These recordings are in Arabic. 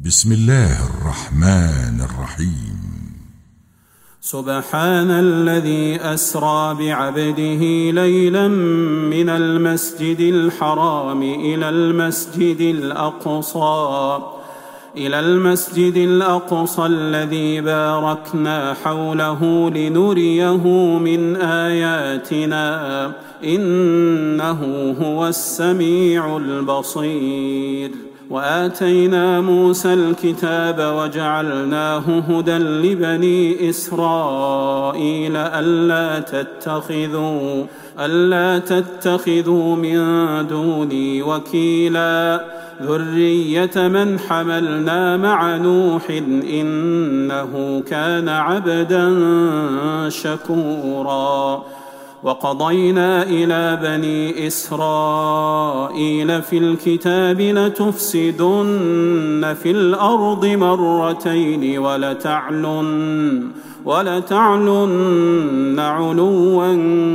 بسم الله الرحمن الرحيم. سبحان الذي أسرى بعبده ليلا من المسجد الحرام إلى المسجد الأقصى الذي باركنا حوله لنريه من آياتنا إنه هو السميع البصير. وآتينا موسى الكتاب وجعلناه هدى لبني إسرائيل ألا تتخذوا من دوني وكيلا ذرية من حملنا مع نوح إنه كان عبدا شكورا. وقضينا إلى بني إسرائيل في الكتاب لتفسدن في الأرض مرتين ولتعلن علوا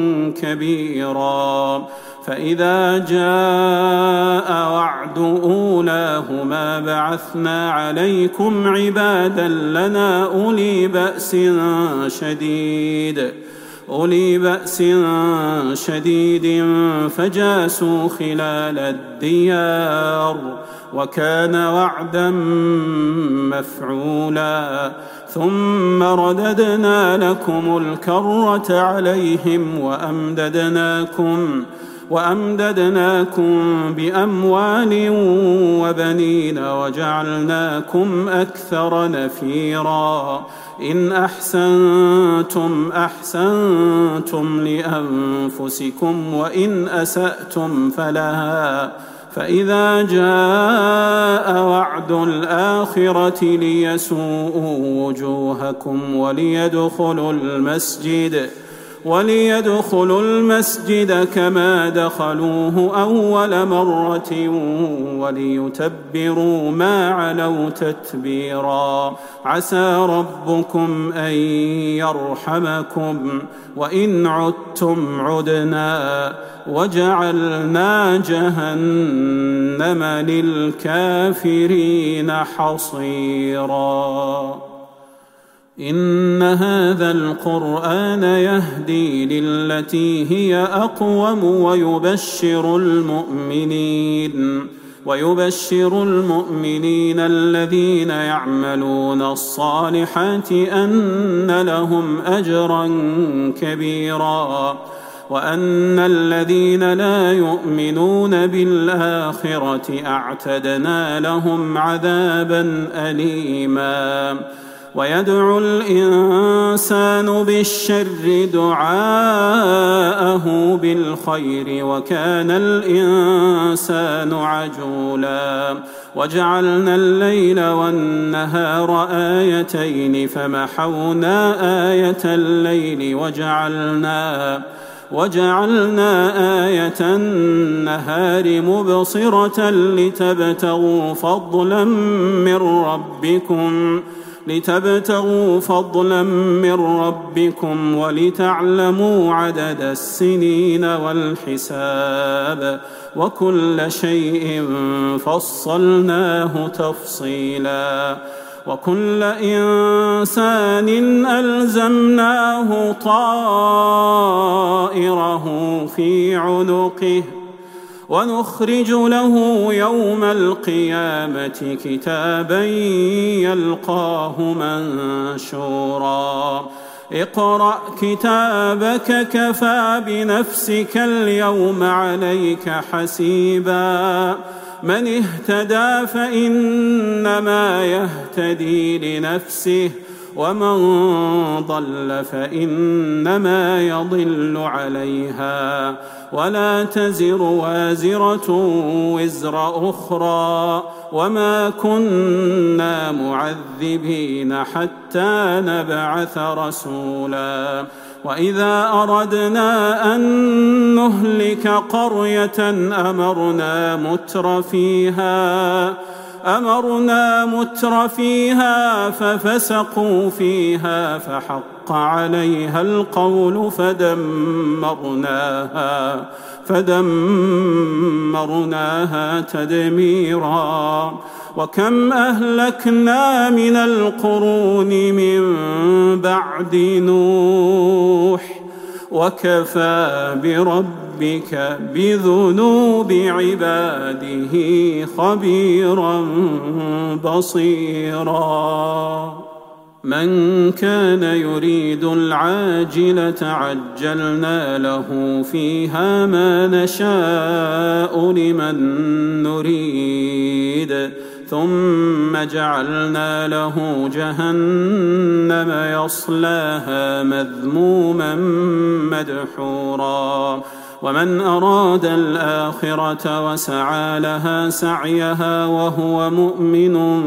كبيرا. فإذا جاء وعد أولاهما بعثنا عليكم عبادا لنا أولي بأس شديد فجاسوا خلال الديار وكان وعدا مفعولا. ثم رددنا لكم الكرة عليهم وأمددناكم بأموال وبنين وجعلناكم أكثر نفيرا. إن أحسنتم أحسنتم لأنفسكم وإن أسأتم فلها. فإذا جاء وعد الآخرة ليسوءوا وجوهكم وليدخلوا المسجد كما دخلوه أول مرة وليتبروا ما علوا تتبيرا. عسى ربكم أن يرحمكم وإن عدتم عدنا وجعلنا جهنم للكافرين حصيرا. إن هذا القرآن يهدي للتي هي أقوم ويبشر المؤمنين الذين يعملون الصالحات أن لهم أجرا كبيرا وأن الذين لا يؤمنون بالآخرة أعتدنا لهم عذابا أليما. ويدعو الإنسان بالشر دعاءه بالخير وكان الإنسان عجولا. وجعلنا الليل والنهار آيتين فمحونا آية الليل وجعلنا آية النهار مبصرة لتبتغوا فضلا من ربكم ولتعلموا عدد السنين والحساب وكل شيء فصلناه تفصيلا. وكل إنسان ألزمناه طائره في عنقه ونخرج له يوم القيامة كتابا يلقاه منشورا. اقرأ كتابك كفى بنفسك اليوم عليك حسيبا. من اهتدى فإنما يهتدي لنفسه ومن ضل فإنما يضل عليها ولا تزر وازرة وزر أخرى وما كنا معذبين حتى نبعث رسولا. وإذا أردنا أن نهلك قرية أمرنا متر فيها ففسقوا فيها فحق عليها القول فدمرناها تدميرا. وكم أهلكنا من القرون من بعد نوح وكفى بربك بذنوب عباده خبيرا بصيرا من كان يريد العاجلة عجلنا له فيها ما نشاء لمن نريد ثم جعلنا له جهنم يصلاها مذموما مدحورا ومن أراد الآخرة وسعى لها سعيها وهو مؤمن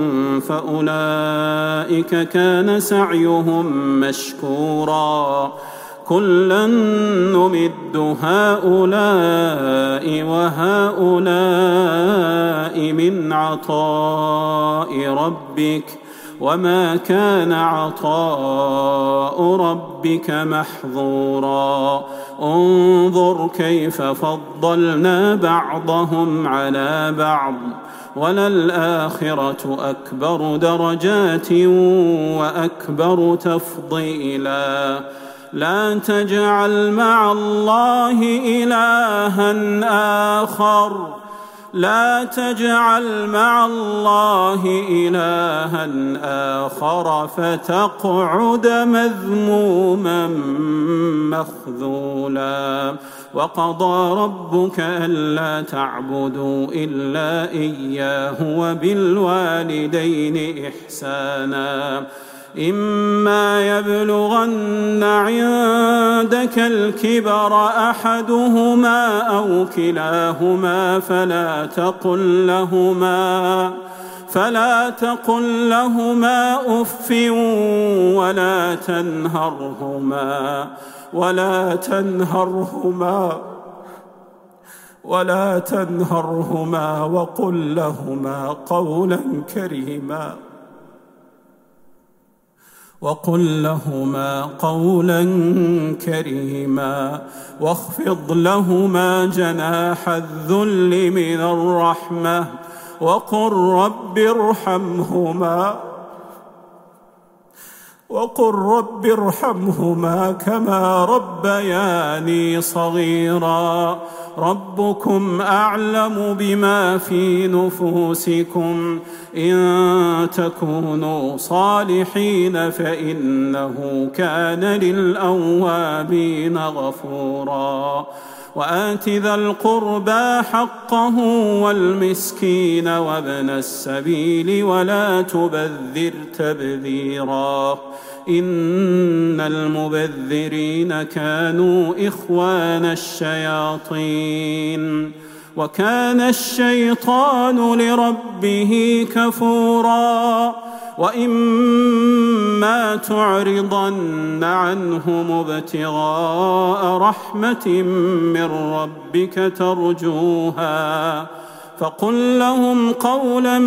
فأولئك كان سعيهم مشكورا كلا نمد هؤلاء وهؤلاء من عطاء ربك وما كان عطاء ربك محظورا انظر كيف فضلنا بعضهم على بعض وللآخرة أكبر درجات وأكبر تفضيلا لا تجعل مع الله إلها آخر فتقعد مذموما مخذولا وقضى ربك ألا تعبدوا إلا إياه وبالوالدين إحسانا إما يبلغن عندك الكبر أحدهما أو كلاهما فلا تقل لهما أف ولا تنهرهما وقل لهما قولا كريما واخفض لهما جناح الذل من الرحمة وقل رب ارحمهما كما ربياني صغيرا ربكم أعلم بما في نفوسكم إن تكونوا صالحين فإنه كان للأوابين غفورا وآت ذا القربى حقه والمسكين وابن السبيل ولا تبذر تبذيرا إن المبذرين كانوا إخوان الشياطين وكان الشيطان لربه كفورا وإما تعرضن عنهم ابتغاء رحمة من ربك ترجوها فقل لهم قولا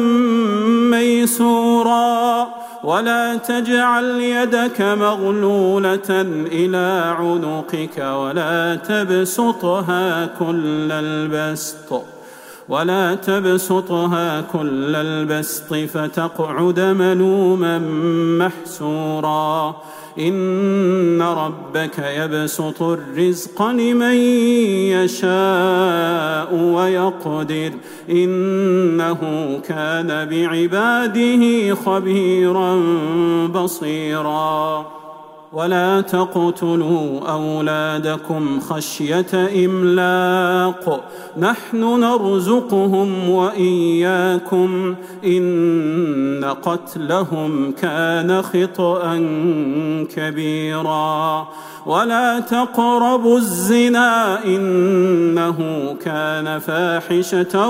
ميسورا ولا تجعل يدك مغلولة إلى عنقك ولا تبسطها كل البسط فتقعد ملوما محسورا إن ربك يبسط الرزق لمن يشاء ويقدر إنه كان بعباده خبيرا بصيرا ولا تقتلوا أولادكم خشية إملاق نحن نرزقهم وإياكم إن قتلهم كان خطأ كبيرا ولا تقربوا الزنا إنه كان فاحشة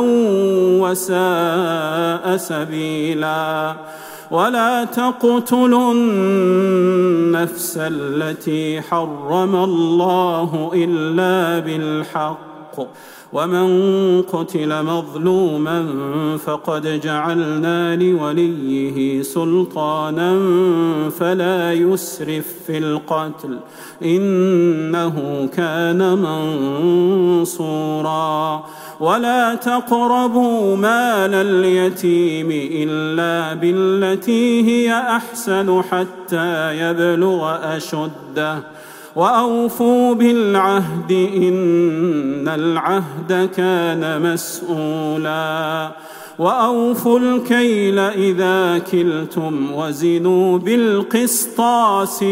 وساء سبيلا ولا تقتلوا النفس التي حرم الله إلا بالحق ومن قتل مظلوما فقد جعلنا لوليه سلطانا فلا يسرف في القتل إنه كان منصورا ولا تقربوا مال اليتيم إلا بالتي هي أحسن حتى يبلغ أشده وأوفوا بالعهد إن العهد كان مسؤولا وأوفوا الكيل إذا كلتم وزنوا بالقسطاس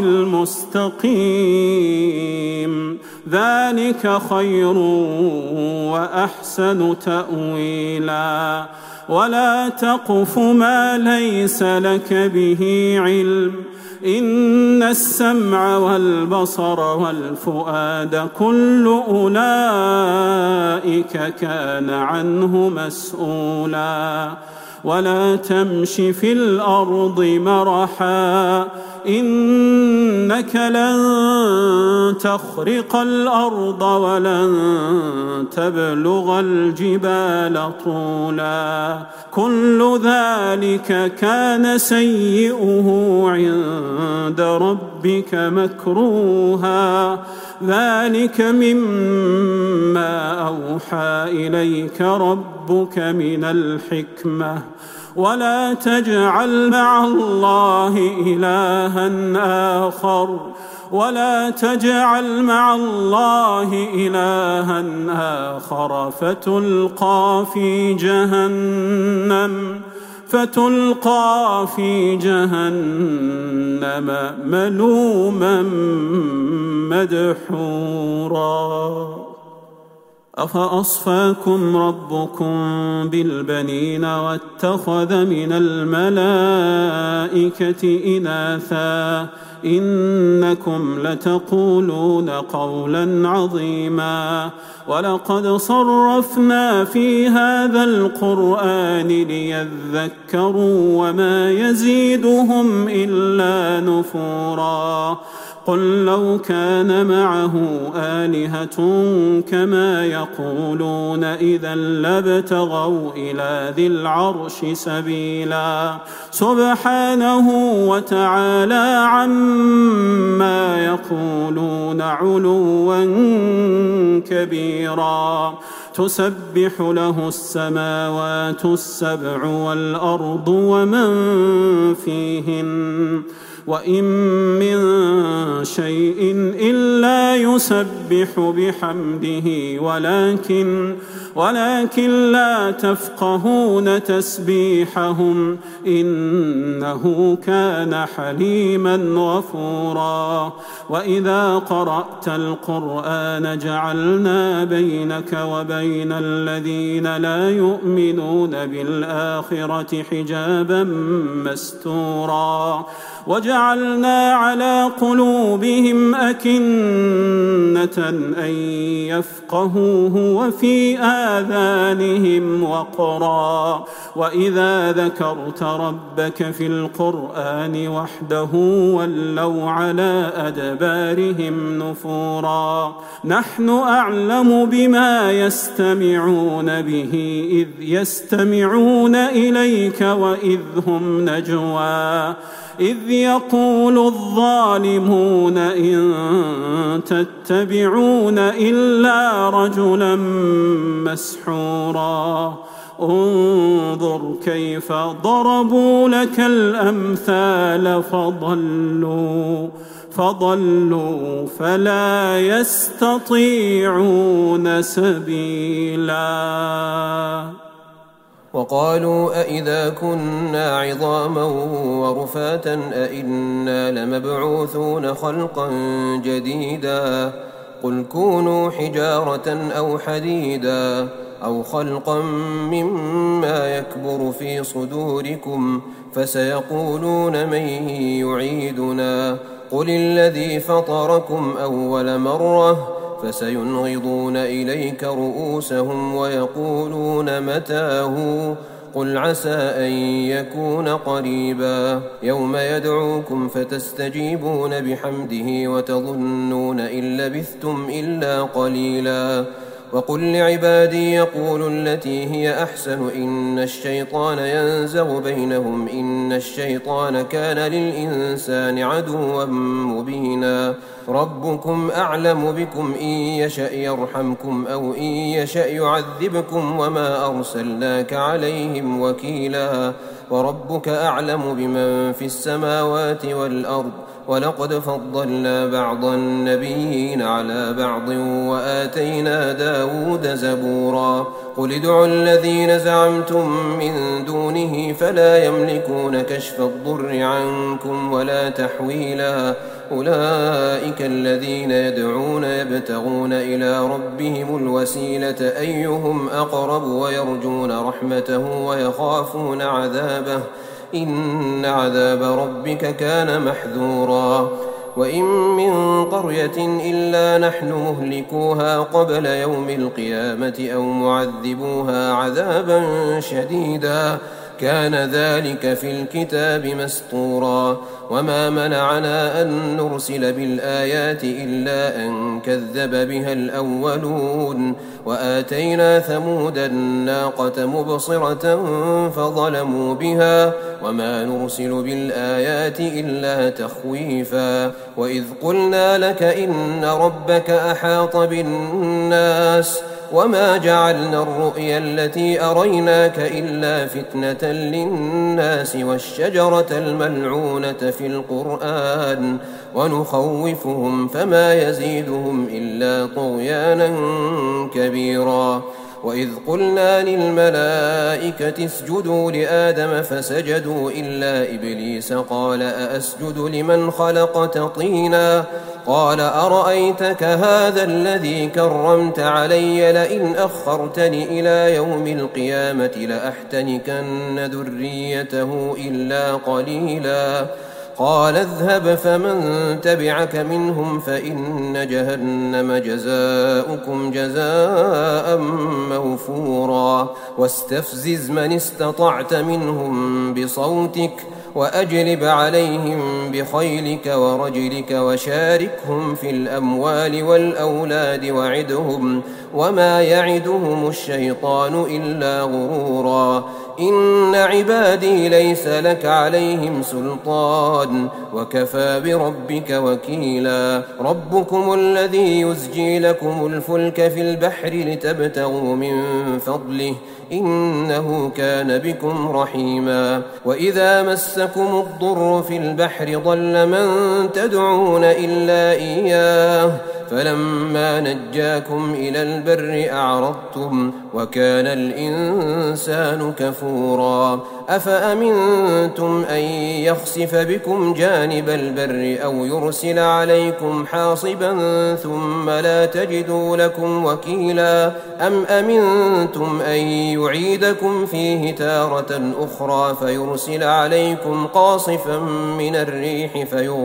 المستقيم ذلك خير وأحسن تأويلا ولا تقف ما ليس لك به علم إن السمع والبصر والفؤاد كل أولئك كان عنه مسؤولا ولا تمش في الأرض مرحا إنك لن تخرق الأرض ولن تبلغ الجبال طولا كل ذلك كان سيئه عند ربك مكروها ذلك مما أوحى إليك ربك من الحكمة ولا تجعل مع الله إلها آخر فتلقى في جهنم ملوما مدحورا أفأصفاكم ربكم بالبنين واتخذ من الملائكة إناثا إنكم لتقولون قولا عظيما ولقد صرفنا في هذا القرآن ليذكروا وما يزيدهم إلا نفورا قل لو كان معه آلهة كما يقولون إذا لابتغوا إلى ذي العرش سبيلا سبحانه وتعالى عما يقولون علوا كبيرا تسبح له السماوات السبع والأرض ومن فيهن وإن من شيء إلا يسبح بحمده ولكن لا تفقهون تسبيحهم إنه كان حليما غفورا وإذا قرأت القرآن جعلنا بينك وبين الذين لا يؤمنون بالآخرة حجابا مستورا وجعلنا على قلوبهم أكنة أن يفقهوه وفي آذانهم وقرا وإذا ذكرت ربك في القرآن وحده ولوا على أدبارهم نفورا نحن أعلم بما يستمعون به إذ يستمعون إليك وإذ هم نجوى إذ يقول الظالمون إن تتبعون إلا رجلا مسحورا انظر كيف ضربوا لك الأمثال فضلوا فلا يستطيعون سبيلا وقالوا أئذا كنا عظاما ورفاتا أئنا لمبعوثون خلقا جديدا قل كونوا حجارة أو حديدا أو خلقا مما يكبر في صدوركم فسيقولون من يعيدنا قل الذي فطركم أول مرة فسينغضون إليك رؤوسهم ويقولون متاه قل عسى أن يكون قريبا يوم يدعوكم فتستجيبون بحمده وتظنون إن لبثتم إلا قليلا وقل لعبادي يقولوا التي هي أحسن إن الشيطان ينزغ بينهم إن الشيطان كان للإنسان عدوا مبينا ربكم أعلم بكم إن يشأ يرحمكم أو إن يشأ يعذبكم وما أرسلناك عليهم وكيلا وربك أعلم بمن في السماوات والأرض ولقد فضلنا بعض النبيين على بعض وآتينا داود زبورا قل ادعوا الذين زعمتم من دونه فلا يملكون كشف الضر عنكم ولا تحويلا أولئك الذين يدعون يبتغون إلى ربهم الوسيلة أيهم أقرب ويرجون رحمته ويخافون عذابه إن عذاب ربك كان محذورا وإن من قرية إلا نحن مهلكوها قبل يوم القيامة أو معذبوها عذابا شديدا كان ذلك في الكتاب مسطورا وما منعنا أن نرسل بالآيات إلا أن كذب بها الأولون وآتينا ثمود الناقة مبصرة فظلموا بها وما نرسل بالآيات إلا تخويفا وإذ قلنا لك إن ربك أحاط بالناس وما جعلنا الرؤيا التي أريناك إلا فتنة للناس والشجرة الملعونة في القرآن ونخوفهم فما يزيدهم إلا طغيانا كبيرا وإذ قلنا للملائكة اسجدوا لآدم فسجدوا إلا إبليس قال أأسجد لمن خلقت طينا قال أرأيتك هذا الذي كرمت علي لئن أخرتني إلى يوم القيامة لأحتنكن ذريته إلا قليلا قال اذهب فمن تبعك منهم فإن جهنم جزاؤكم جزاء موفورا واستفزز من استطعت منهم بصوتك وأجلب عليهم بخيلك ورجلك وشاركهم في الأموال والأولاد وعدهم وما يعدهم الشيطان إلا غرورا إن عبادي ليس لك عليهم سلطان وكفى بربك وكيلا ربكم الذي يزجي لكم الفلك في البحر لتبتغوا من فضله إنه كان بكم رحيما وإذا مسكم الضر في البحر ضل من تدعون إلا إياه فلما نجاكم إلى البر أعرضتم وكان الإنسان كفورا أفأمنتم أن يخسف بكم جانب البر أو يرسل عليكم حاصبا ثم لا تجدوا لكم وكيلا أم أمنتم أن يعيدكم فيه تارة أخرى فيرسل عليكم قاصفا من الريح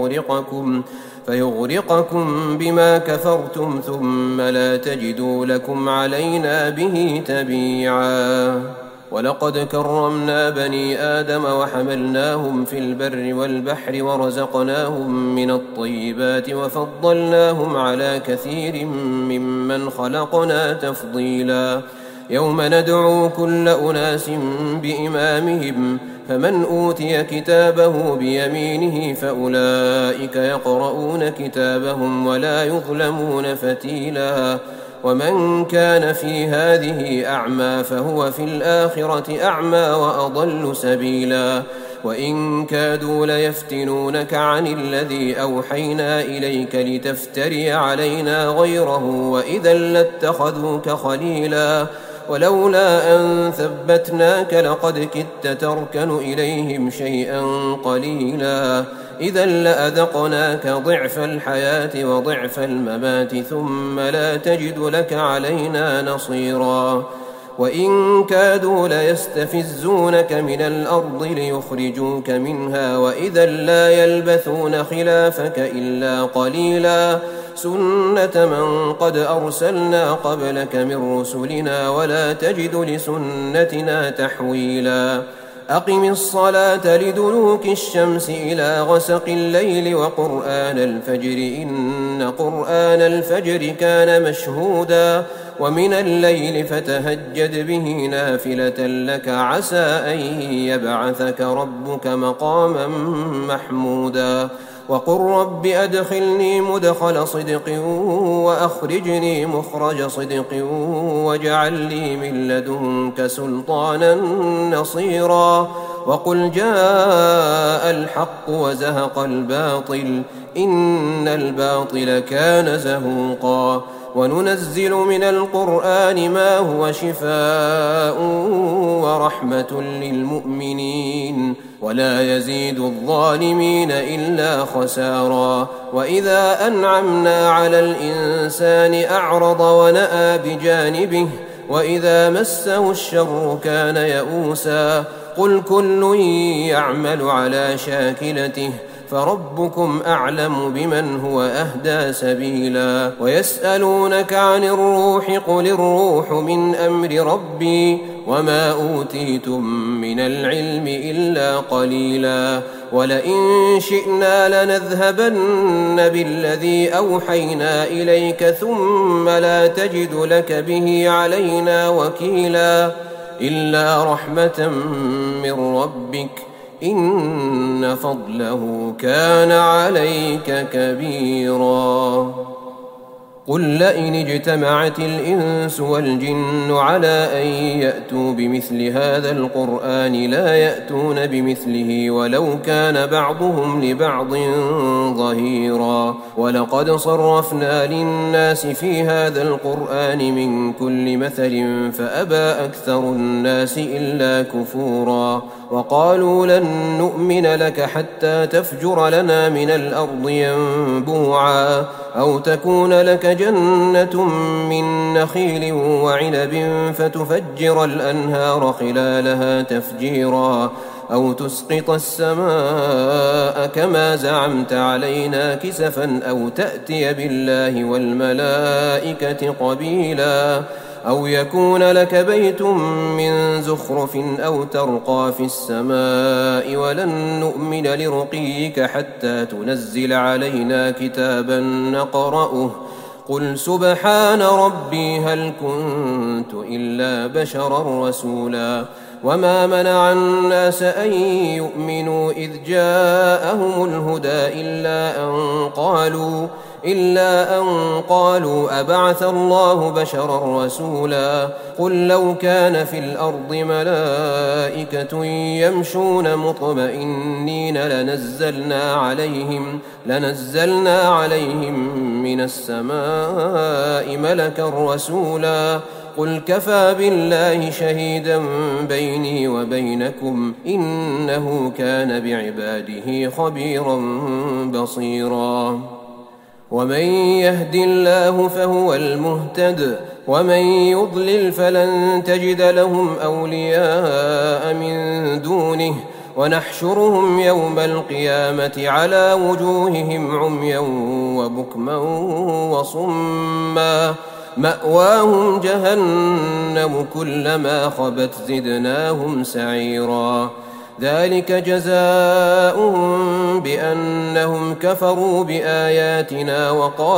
فيغرقكم بما كفرتم ثم لا تجدوا لكم علينا به تبيعا ولقد كرمنا بني آدم وحملناهم في البر والبحر ورزقناهم من الطيبات وفضلناهم على كثير ممن خلقنا تفضيلا يوم ندعو كل أناس بإمامهم فمن أوتي كتابه بيمينه فأولئك يقرؤون كتابهم ولا يظلمون فتيلا ومن كان في هذه أعمى فهو في الآخرة أعمى وأضل سبيلا وإن كادوا ليفتنونك عن الذي أوحينا إليك لتفتري علينا غيره وإذا لاتخذوك خليلا ولولا أن ثبتناك لقد كدت تركن إليهم شيئا قليلا إذا لأذقناك ضعف الحياة وضعف الممات ثم لا تجد لك علينا نصيرا وإن كادوا ليستفزونك من الأرض ليخرجوك منها وإذا لا يلبثون خلافك إلا قليلا سنة من قد أرسلنا قبلك من رسلنا ولا تجد لسنتنا تحويلا أقم الصلاة لدلوك الشمس إلى غسق الليل وقرآن الفجر إن قرآن الفجر كان مشهودا ومن الليل فتهجد به نافلة لك عسى أن يبعثك ربك مقاما محمودا وقل رب أدخلني مدخل صدق وأخرجني مخرج صدق واجعل لي من لدنك سلطانا نصيرا وقل جاء الحق وزهق الباطل إن الباطل كان زهوقا وننزل من القرآن ما هو شفاء ورحمة للمؤمنين ولا يزيد الظالمين إلا خسارا وإذا أنعمنا على الإنسان أعرض ونأى بجانبه وإذا مسه الشر كان يئوسا قل كل يعمل على شاكلته فربكم أعلم بمن هو أهدى سبيلا ويسألونك عن الروح قل الروح من أمر ربي وما أوتيتم من العلم إلا قليلا ولئن شئنا لنذهبن بالذي أوحينا إليك ثم لا تجد لك به علينا وكيلا إلا رحمة من ربك إن فضله كان عليك كبيرا قل لئن اجتمعت الإنس والجن على أن يأتوا بمثل هذا القرآن لا يأتون بمثله ولو كان بعضهم لبعض ظهيرا ولقد صرفنا للناس في هذا القرآن من كل مثل فأبى أكثر الناس إلا كفورا وقالوا لن نؤمن لك حتى تفجر لنا من الأرض ينبوعا أو تكون لك جنة من نخيل وعنب فتفجر الأنهار خلالها تفجيرا أو تسقط السماء كما زعمت علينا كسفا أو تأتي بالله والملائكة قبيلا أو يكون لك بيت من زخرف أو ترقى في السماء ولن نؤمن لرقيك حتى تنزل علينا كتابا نقرأه قل سبحان ربي هل كنت إلا بشرا رسولا وما منع الناس أن يؤمنوا إذ جاءهم الهدى إلا أن قالوا أبعث الله بشرا رسولا قل لو كان في الأرض ملائكة يمشون مطمئنين لنزلنا عليهم من السماء ملكا رسولا قل كفى بالله شهيدا بيني وبينكم إنه كان بعباده خبيرا بصيرا ومن يهد الله فهو المهتد ومن يضلل فلن تجد لهم أولياء من دونه ونحشرهم يوم القيامة على وجوههم عميا وبكما وصما مأواهم جهنم كلما خبت زدناهم سعيرا ذلك جزاؤهم بأنهم كفروا بآياتنا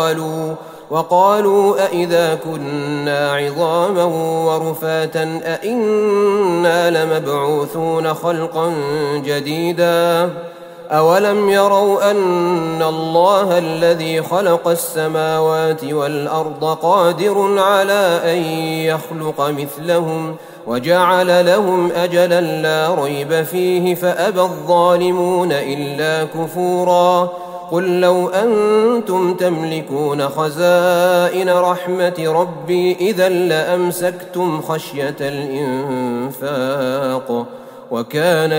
وقالوا أئذا كنا عظاما ورفاتا أئنا لمبعوثون خلقا جديدا أولم يروا أن الله الذي خلق السماوات والأرض قادر على أن يخلق مثلهم وجعل لهم أجلا لا ريب فيه فأبى الظالمون إلا كفورا قل لو أنتم تملكون خزائن رحمة ربي إذا لأمسكتم خشية الإنفاق وكان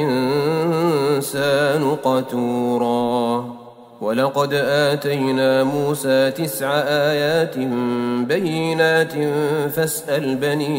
الإنسان قتورا ولقد آتينا موسى 9 آيات بينات فاسأل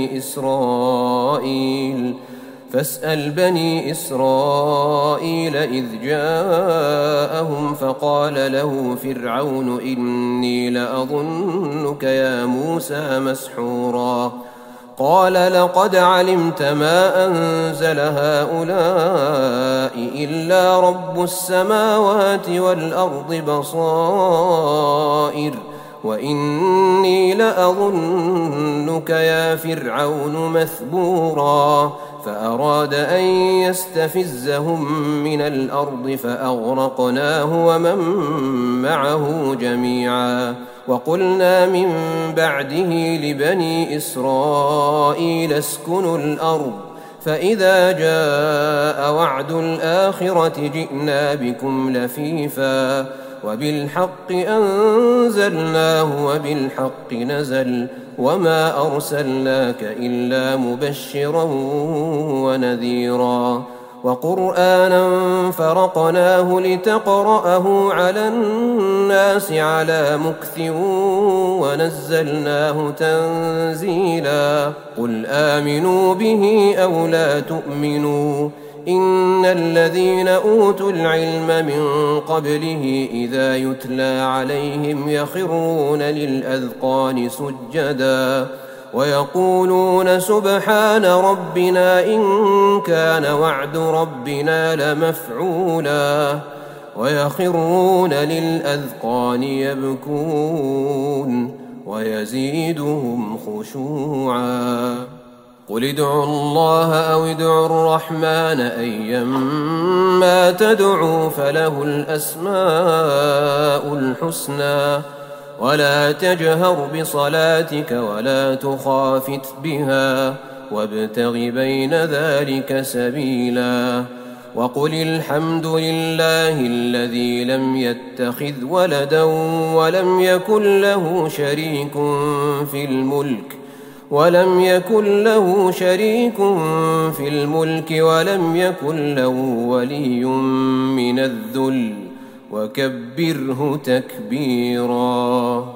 بني إسرائيل إذ جاءهم فقال له فرعون إني لأظنك يا موسى مسحورا قال لقد علمت ما أنزل هؤلاء إلا رب السماوات والأرض بصائر وإني لأظنك يا فرعون مثبورا فأراد أن يستفزهم من الأرض فأغرقناه ومن معه جميعا وقلنا من بعده لبني إسرائيل اسكنوا الأرض فإذا جاء وعد الآخرة جئنا بكم لفيفا وبالحق أنزلناه وبالحق نزل وما أرسلناك إلا مبشرا ونذيرا وقرآنا فرقناه لتقرأه على الناس على مكث ونزلناه تنزيلا قل آمنوا به أو لا تؤمنوا إن الذين أوتوا العلم من قبله إذا يتلى عليهم يخرون للأذقان سجدا ويقولون سبحان ربنا إن كان وعد ربنا لمفعولا ويخرون للأذقان يبكون ويزيدهم خشوعا قل ادعوا الله أو ادعوا الرحمن أيما تدعوا فله الأسماء الحسنى ولا تجهر بصلاتك ولا تخافت بها وابتغ بين ذلك سبيلا وقل الحمد لله الذي لم يتخذ ولدا ولم يكن له شريك في الملك ولم يكن له ولي من الذل وكبره تكبيرا.